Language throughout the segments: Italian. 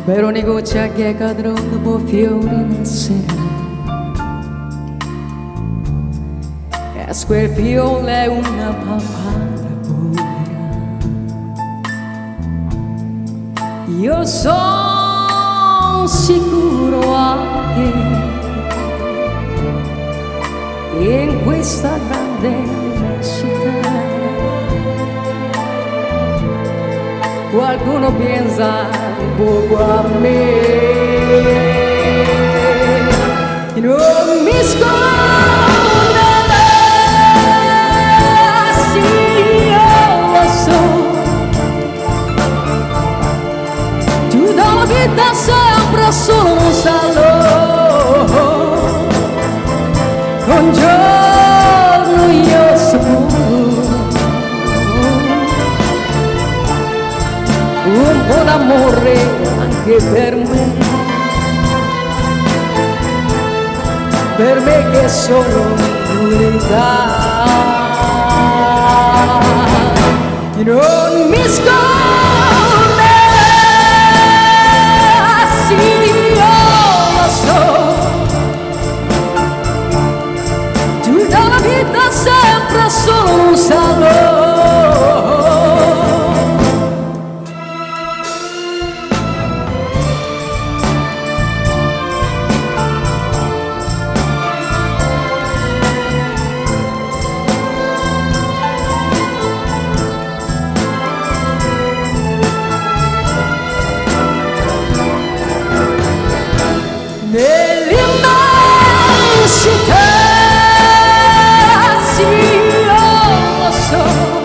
per ogni goccia che cadrà dopo fiori nel sera. E quel fiore è una papara pura. Io sono sicuro anche in questa grande immensità qualcuno pensa un poco a me. Non mi scorderà, sì, io lo so. Tu dalla vita sempre solo un salò. Un giorno io saprò un po' d'amore anche per me che sono l'unica. Non mi scorderà, sì, io lo so. Tu dalla vita sempre solo un salò. Nell'immensità, sì, io lo so.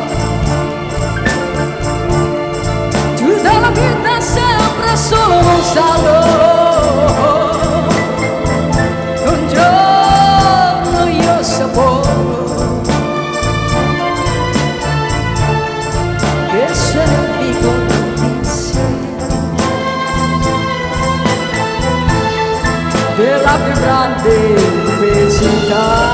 Tu dalla vita sempre solo un salò. Un giorno io saprò che servi con della più grande immensità.